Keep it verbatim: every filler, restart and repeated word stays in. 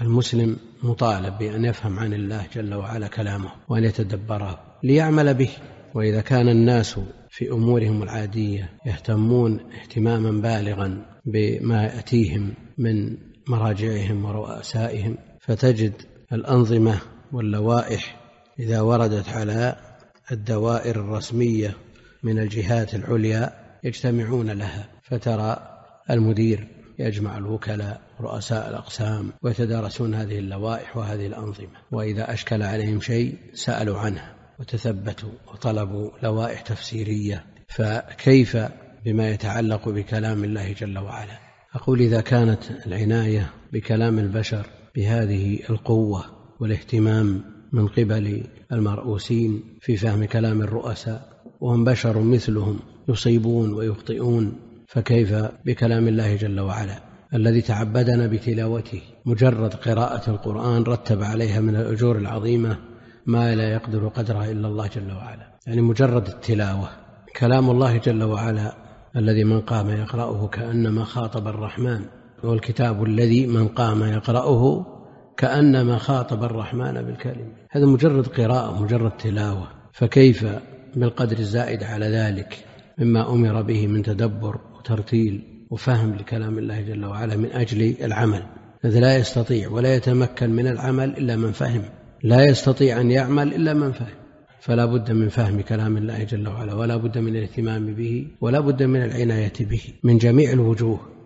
المسلم مطالب بأن يفهم عن الله جل وعلا كلامه وأن يتدبره ليعمل به. وإذا كان الناس في أمورهم العادية يهتمون اهتماما بالغا بما يأتيهم من مراجعهم ورؤسائهم، فتجد الأنظمة واللوائح إذا وردت على الدوائر الرسمية من الجهات العليا يجتمعون لها، فترى المدير يجمع الوكلاء رؤساء الأقسام ويتدارسون هذه اللوائح وهذه الأنظمة، وإذا أشكل عليهم شيء سألوا عنه وتثبتوا وطلبوا لوائح تفسيرية. فكيف بما يتعلق بكلام الله جل وعلا؟ أقول إذا كانت العناية بكلام البشر بهذه القوة والاهتمام من قبل المرؤوسين في فهم كلام الرؤساء، وهم بشر مثلهم يصيبون ويخطئون، فكيف بكلام الله جل وعلا الذي تعبدنا بتلاوته؟ مجرد قراءة القرآن رتب عليها من الأجور العظيمة ما لا يقدر قدرها إلا الله جل وعلا. يعني مجرد التلاوة كلام الله جل وعلا الذي من قام يقرأه كأنما خاطب الرحمن، والكتاب الذي من قام يقرأه كأنما خاطب الرحمن بالكلمة. هذا مجرد قراءة مجرد تلاوة، فكيف بالقدر الزائد على ذلك مما أمر به من تدبر وترتيل وفهم لكلام الله جل وعلا من أجل العمل. إذ لا يستطيع ولا يتمكن من العمل إلا من فهم، لا يستطيع أن يعمل إلا من فهم. فلا بد من فهم كلام الله جل وعلا، ولا بد من الاهتمام به، ولا بد من العناية به من جميع الوجوه.